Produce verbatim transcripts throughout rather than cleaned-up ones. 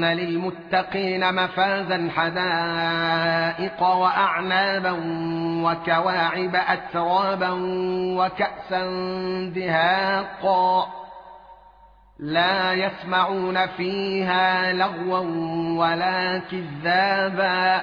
للمتقين مفازا حدائق وأعنابا وكواعب أترابا وكأسا دهاقا لا يسمعون فيها لغوا ولا كذابا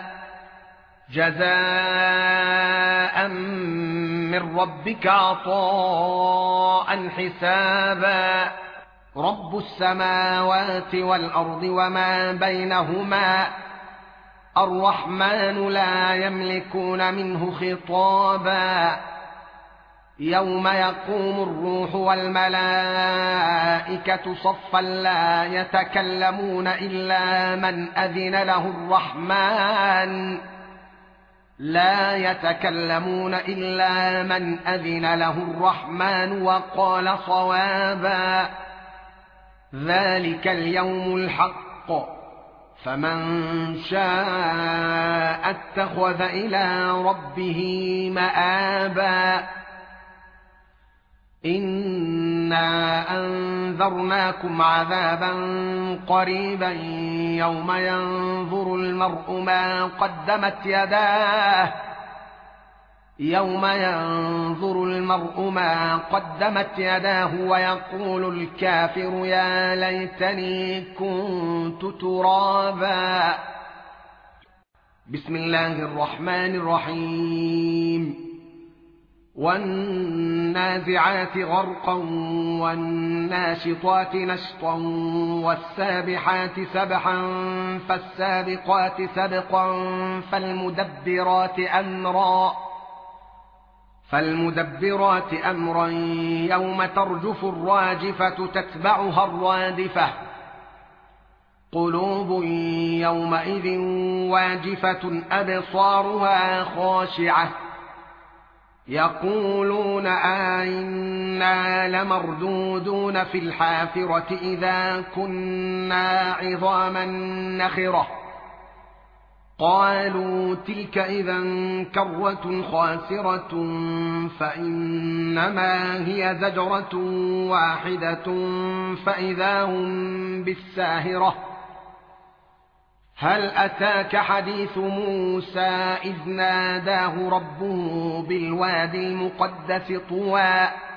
جزاء من ربك عطاء حسابا رب السماوات والأرض وما بينهما الرحمن لا يملكون منه خطابا يوم يقوم الروح والملائكة صفا لا يتكلمون إلا من أذن له الرحمن لا يتكلمون إلا من أذن له الرحمن وقال صوابا ذلك اليوم الحق فمن شاء اتخذ إلى ربه مآبا إنا أنذرناكم عذابا قريبا يوم ينظر المرء ما قدمت يداه يوم ينظر المرء ما قدمت يداه ويقول الكافر يا ليتني كنت ترابا بسم الله الرحمن الرحيم والنازعات غرقا والناشطات نشطا والسابحات سبحا فالسابقات سبقا فالمدبرات أمرا فالمدبرات أمرا يوم ترجف الراجفة تتبعها الرادفة قلوب يومئذ واجفة أبصارها خاشعة يقولون أئنا لمردودون في الحافرة إذا كنا عظاما نخرة قالوا تلك إذا كرة خاسرة فإنما هي زجرة واحدة فإذا هم بالساهرة هل أتاك حديث موسى إذ ناداه ربه بالوادي المقدس طوى